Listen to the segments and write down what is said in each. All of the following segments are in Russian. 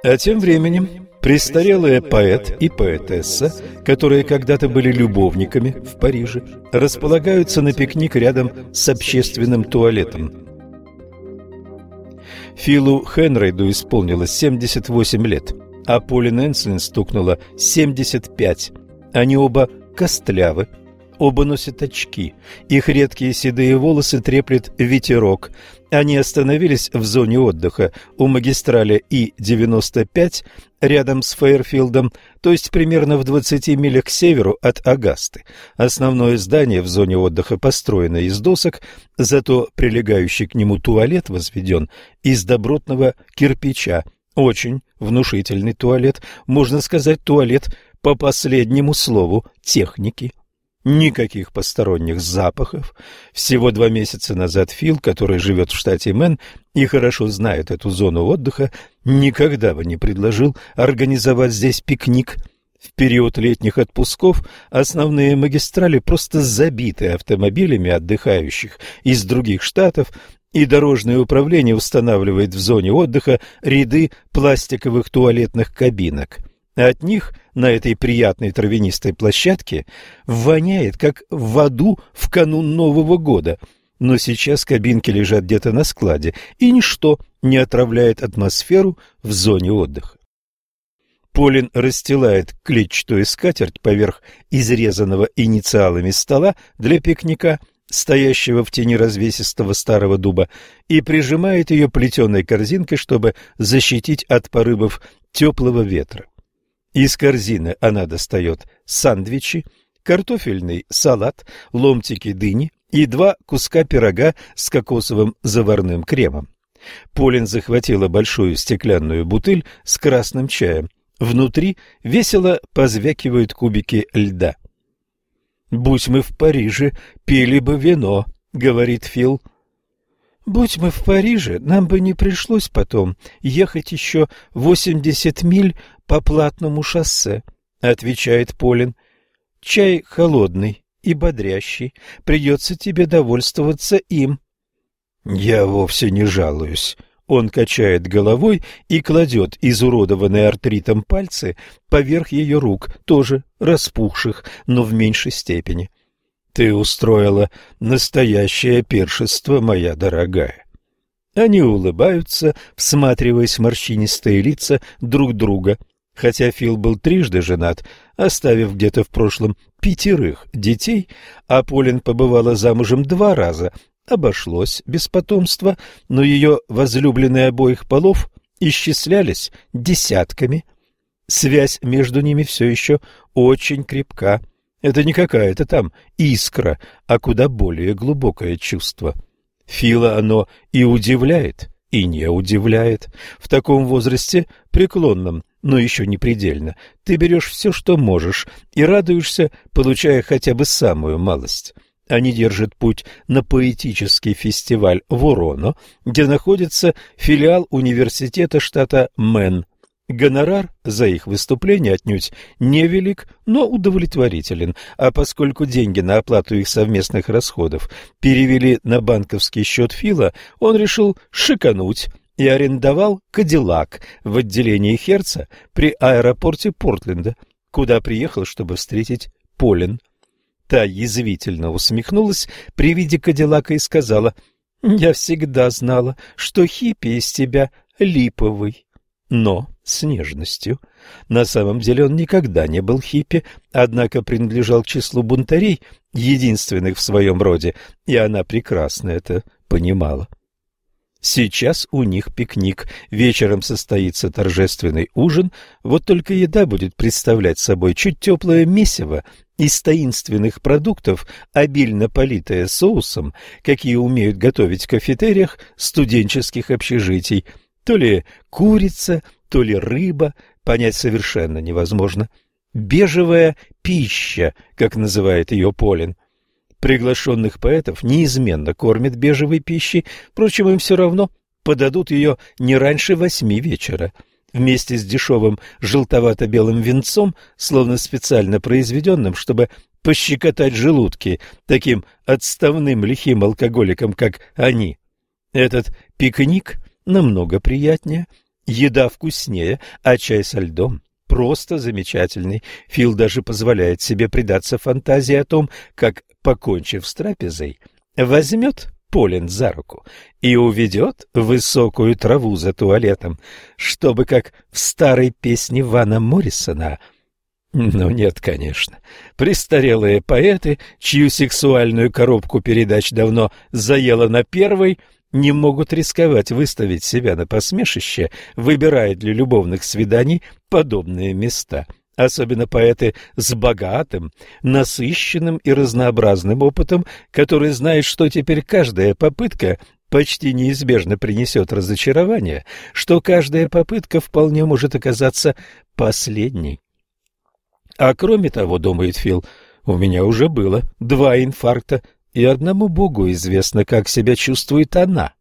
А тем временем престарелые поэт и поэтесса, которые когда-то были любовниками в Париже, располагаются на пикник рядом с общественным туалетом. Филу Хенрейду исполнилось 78 лет, а Полин Энслин стукнуло 75. Они оба костлявы, оба носят очки, их редкие седые волосы треплет ветерок. Они остановились в зоне отдыха у магистрали И-95 рядом с Фейерфилдом, то есть примерно в 20 милях к северу от Агасты. Основное здание в зоне отдыха построено из досок, зато прилегающий к нему туалет возведен из добротного кирпича. Очень внушительный туалет, можно сказать, туалет по последнему слову техники. Никаких посторонних запахов. Всего 2 месяца назад Фил, который живет в штате Мэн и хорошо знает эту зону отдыха, никогда бы не предложил организовать здесь пикник. В период летних отпусков основные магистрали просто забиты автомобилями отдыхающих из других штатов, и дорожное управление устанавливает в зоне отдыха ряды пластиковых туалетных кабинок. От них на этой приятной травянистой площадке воняет, как в аду в канун Нового года. Но сейчас кабинки лежат где-то на складе, и ничто не отравляет атмосферу в зоне отдыха. Полин расстилает клетчатую скатерть поверх изрезанного инициалами стола для пикника, стоящего в тени развесистого старого дуба, и прижимает ее плетеной корзинкой, чтобы защитить от порывов теплого ветра. Из корзины она достает сандвичи, картофельный салат, ломтики дыни и 2 куска пирога с кокосовым заварным кремом. Полин захватила большую стеклянную бутыль с красным чаем. Внутри весело позвякивают кубики льда. «Будь мы в Париже, пили бы вино», — говорит Фил. «Будь мы в Париже, нам бы не пришлось потом ехать еще 80 миль по платному шоссе», — отвечает Полин. «Чай холодный и бодрящий, придется тебе довольствоваться им». «Я вовсе не жалуюсь». Он качает головой и кладет изуродованные артритом пальцы поверх ее рук, тоже распухших, но в меньшей степени. «Ты устроила настоящее пиршество, моя дорогая». Они улыбаются, всматриваясь в морщинистые лица друг друга. Хотя Фил был трижды женат, оставив где-то в прошлом 5 детей, а Полин побывала замужем 2 раза, обошлось без потомства, но ее возлюбленные обоих полов исчислялись десятками. Связь между ними все еще очень крепка. Это не какая-то там искра, а куда более глубокое чувство. Фила оно и удивляет, и не удивляет. В таком возрасте, преклонном, но еще не предельно, ты берешь все, что можешь, и радуешься, получая хотя бы самую малость. Они держат путь на поэтический фестиваль в Ороно, где находится филиал университета штата Мэн. Гонорар за их выступление отнюдь невелик, но удовлетворителен, а поскольку деньги на оплату их совместных расходов перевели на банковский счет Фила, он решил шикануть и арендовал «Кадиллак» в отделении Херца при аэропорте Портленда, куда приехал, чтобы встретить Полин. Та язвительно усмехнулась при виде Кадиллака и сказала: «Я всегда знала, что хиппи из тебя липовый». Но с нежностью. На самом деле он никогда не был хиппи, однако принадлежал к числу бунтарей, единственных в своем роде, и она прекрасно это понимала. Сейчас у них пикник, вечером состоится торжественный ужин, вот только еда будет представлять собой чуть теплое месиво из таинственных продуктов, обильно политое соусом, какие умеют готовить в кафетериях студенческих общежитий. То ли курица, то ли рыба, понять совершенно невозможно. Бежевая пища, как называет ее Полин. Приглашенных поэтов неизменно кормят бежевой пищей, впрочем, им все равно, подадут ее не раньше 8 вечера. Вместе с дешевым желтовато-белым винцом, словно специально произведенным, чтобы пощекотать желудки таким отставным лихим алкоголикам, как они. Этот пикник намного приятнее, Еда вкуснее, а чай со льдом просто замечательный. Фил даже позволяет себе предаться фантазии о том, как, покончив с трапезой, возьмет Полин за руку и уведет в высокую траву за туалетом, чтобы, как в старой песне Вана Моррисона... Ну нет, конечно. Престарелые поэты, чью сексуальную коробку передач давно заела на первой, не могут рисковать выставить себя на посмешище, выбирая для любовных свиданий подобные места. Особенно поэты с богатым, насыщенным и разнообразным опытом, которые знают, что теперь каждая попытка почти неизбежно принесет разочарование, что каждая попытка вполне может оказаться последней. А кроме того, думает Фил, у меня уже было 2 инфаркта, и одному Богу известно, как себя чувствует она.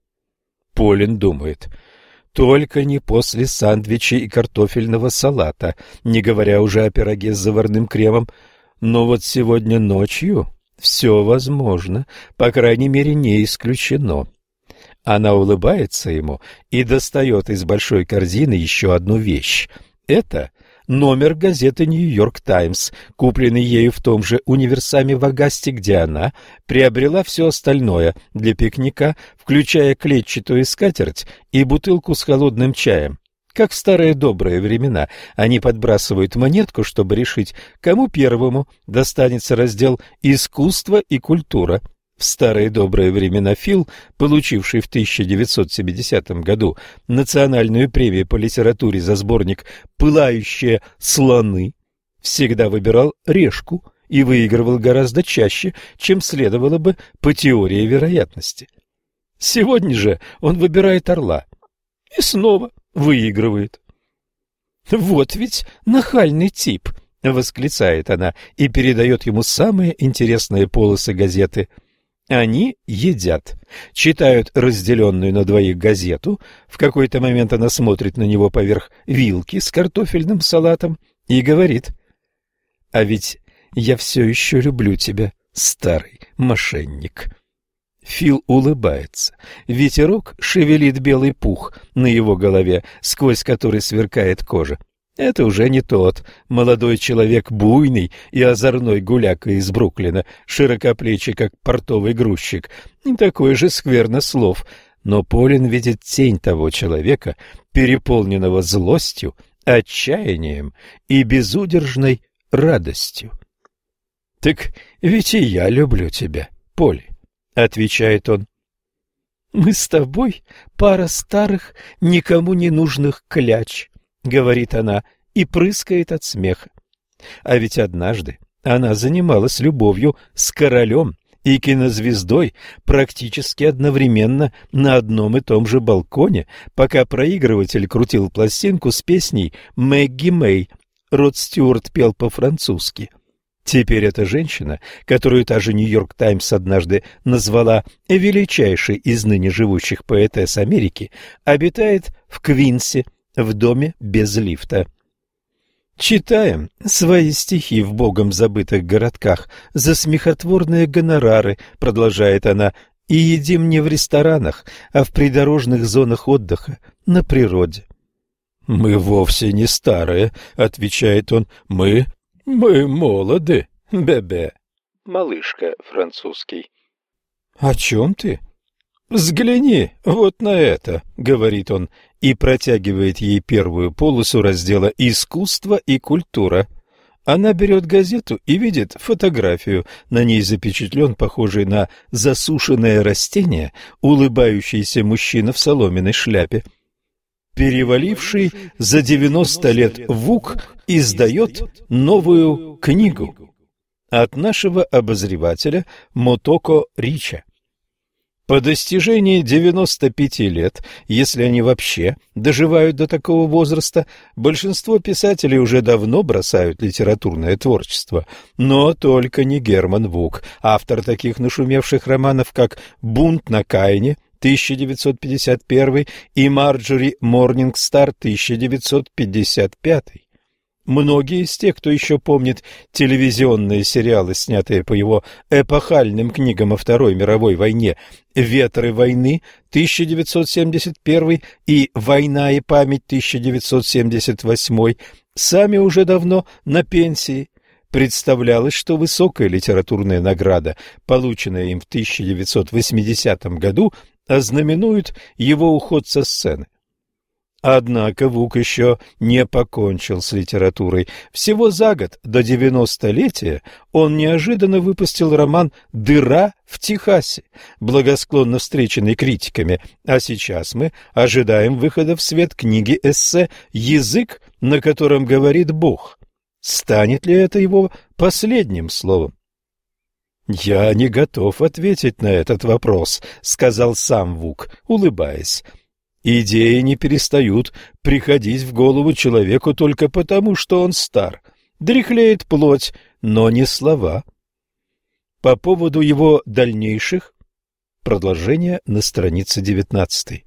Полин думает, только не после сандвичей и картофельного салата, не говоря уже о пироге с заварным кремом, но вот сегодня ночью все возможно, по крайней мере, не исключено. Она улыбается ему и достает из большой корзины еще одну вещь. Это номер газеты «Нью-Йорк Таймс», купленный ею в том же универсаме в Агасте, где она приобрела все остальное для пикника, включая клетчатую скатерть и бутылку с холодным чаем. Как в старые добрые времена, они подбрасывают монетку, чтобы решить, кому первому достанется раздел «Искусство и культура». В старые добрые времена Фил, получивший в 1970 году национальную премию по литературе за сборник «Пылающие слоны», всегда выбирал решку и выигрывал гораздо чаще, чем следовало бы по теории вероятности. Сегодня же он выбирает орла и снова выигрывает. «Вот ведь нахальный тип!» — восклицает она и передает ему самые интересные полосы газеты. Они едят, читают разделенную на 2 газету, в какой-то момент она смотрит на него поверх вилки с картофельным салатом и говорит: «А ведь я все еще люблю тебя, старый мошенник». Фил улыбается. Ветерок шевелит белый пух на его голове, сквозь который сверкает кожа. Это уже не тот молодой человек, буйный и озорной гуляка из Бруклина, широкоплечий, как портовый грузчик, и такой же сквернослов, но Полин видит тень того человека, переполненного злостью, отчаянием и безудержной радостью. «Так ведь и я люблю тебя, Поли», — отвечает он. «Мы с тобой пара старых, никому не нужных кляч», — говорит она и прыскает от смеха. А ведь однажды она занималась любовью с королем и кинозвездой практически одновременно на одном и том же балконе, пока проигрыватель крутил пластинку с песней «Мэгги Мэй». Род Стюарт пел по-французски. Теперь эта женщина, которую та же «Нью-Йорк Таймс» однажды назвала величайшей из ныне живущих поэтесс Америки, обитает в Квинсе, в доме без лифта. Читаем свои стихи в богом забытых городках за смехотворные гонорары, продолжает она, и едим не в ресторанах, а в придорожных зонах отдыха на природе. Мы вовсе не старые, отвечает он, мы молоды, бебе. Малышка французский. О чем ты? «Взгляни вот на это», — говорит он, и протягивает ей первую полосу раздела «Искусство и культура». Она берет газету и видит фотографию. На ней запечатлен похожий на засушенное растение улыбающийся мужчина в соломенной шляпе. Переваливший за 90 лет Вук издает новую книгу от нашего обозревателя Мотоко Рича. По достижении 95 лет, если они вообще доживают до такого возраста, большинство писателей уже давно бросают литературное творчество. Но только не Герман Вук, автор таких нашумевших романов, как «Бунт на Каине» 1951 и «Марджори Морнингстар» 1955. Многие из тех, кто еще помнит телевизионные сериалы, снятые по его эпохальным книгам о Второй мировой войне «Ветры войны» 1971 и «Война и память» 1978, сами уже давно на пенсии. Представлялось, что высокая литературная награда, полученная им в 1980 году, ознаменует его уход со сцены. Однако Вук еще не покончил с литературой. Всего за год до 90-летия он неожиданно выпустил роман «Дыра в Техасе», благосклонно встреченный критиками, а сейчас мы ожидаем выхода в свет книги-эссе «Язык, на котором говорит Бог». Станет ли это его последним словом? «Я не готов ответить на этот вопрос», — сказал сам Вук, улыбаясь. «Идеи не перестают приходить в голову человеку только потому, что он стар. Дряхлеет плоть, но не слова». По поводу его дальнейших продолжение на странице 19.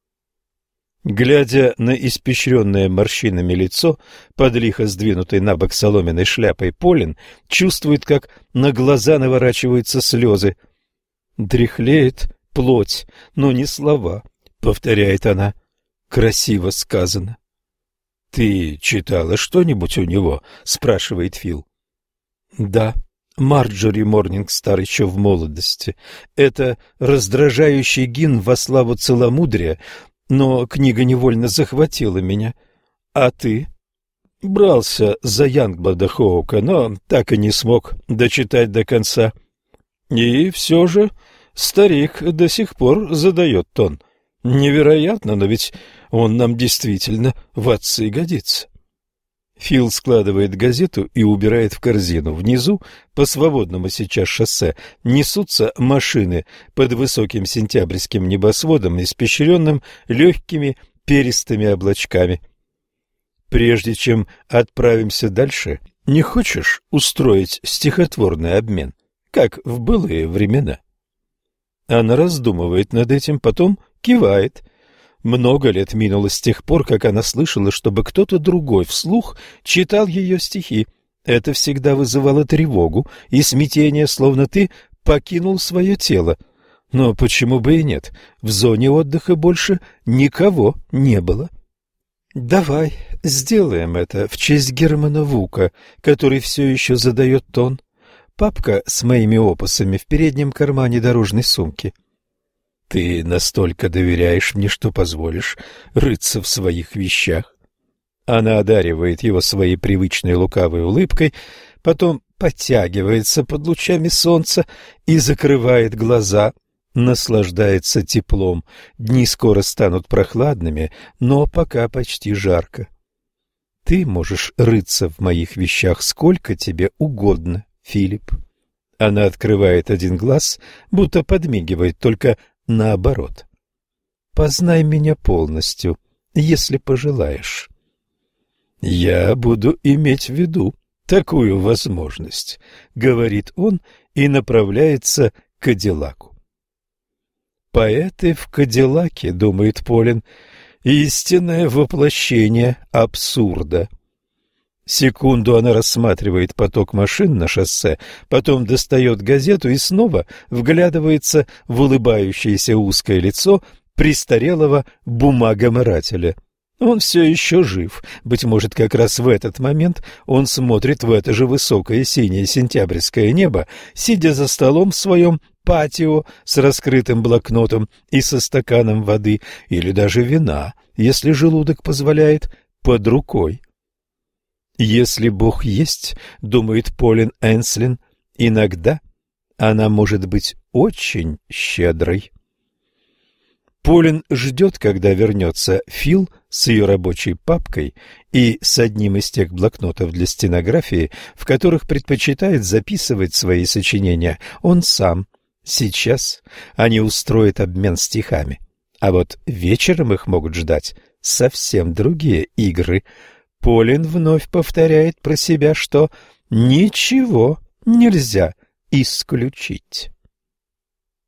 Глядя на испещренное морщинами лицо, под лихо сдвинутой на бок соломенной шляпой, Полин чувствует, как на глаза наворачиваются слезы. «Дряхлеет плоть, но не слова», — повторяет она. «Красиво сказано». «Ты читала что-нибудь у него?» — спрашивает Фил. «Да, Марджори Морнингстар еще в молодости. Это раздражающий гимн во славу целомудрия, но книга невольно захватила меня. А ты?» «Брался за Янгблада Хоука, но так и не смог дочитать до конца. И все же старик до сих пор задает тон. Невероятно, но ведь он нам действительно в отцы годится». Фил складывает газету и убирает в корзину. Внизу, по свободному сейчас шоссе, несутся машины под высоким сентябрьским небосводом, испещренным легкими перистыми облачками. «Прежде чем отправимся дальше, не хочешь устроить стихотворный обмен, как в былые времена?» Она раздумывает над этим, потом кивает. Много лет минуло с тех пор, как она слышала, чтобы кто-то другой вслух читал ее стихи. Это всегда вызывало тревогу и смятение, словно ты покинул свое тело. Но почему бы и нет? В зоне отдыха больше никого не было. «Давай сделаем это в честь Германа Вука, который все еще задает тон. Папка с моими опусами в переднем кармане дорожной сумки». «Ты настолько доверяешь мне, что позволишь рыться в своих вещах?» Она одаривает его своей привычной лукавой улыбкой, потом подтягивается под лучами солнца и закрывает глаза, наслаждается теплом. Дни скоро станут прохладными, но пока почти жарко. «Ты можешь рыться в моих вещах сколько тебе угодно, Филипп». Она открывает один глаз, будто подмигивает, только наоборот. «Познай меня полностью, если пожелаешь». «Я буду иметь в виду такую возможность», — говорит он и направляется к Кадиллаку. «Поэты в Кадиллаке», — думает Полин, — «истинное воплощение абсурда». Секунду она рассматривает поток машин на шоссе, потом достает газету и снова вглядывается в улыбающееся узкое лицо престарелого бумагоморателя. Он все еще жив. Быть может, как раз в этот момент он смотрит в это же высокое синее сентябрьское небо, сидя за столом в своем патио с раскрытым блокнотом и со стаканом воды или даже вина, если желудок позволяет, под рукой. Если Бог есть, думает Полин Энслин, иногда она может быть очень щедрой. Полин ждет, когда вернется Фил с ее рабочей папкой и с одним из тех блокнотов для стенографии, в которых предпочитает записывать свои сочинения он сам. Сейчас они устроят обмен стихами, а вот вечером их могут ждать совсем другие игры. Полин вновь повторяет про себя, что ничего нельзя исключить.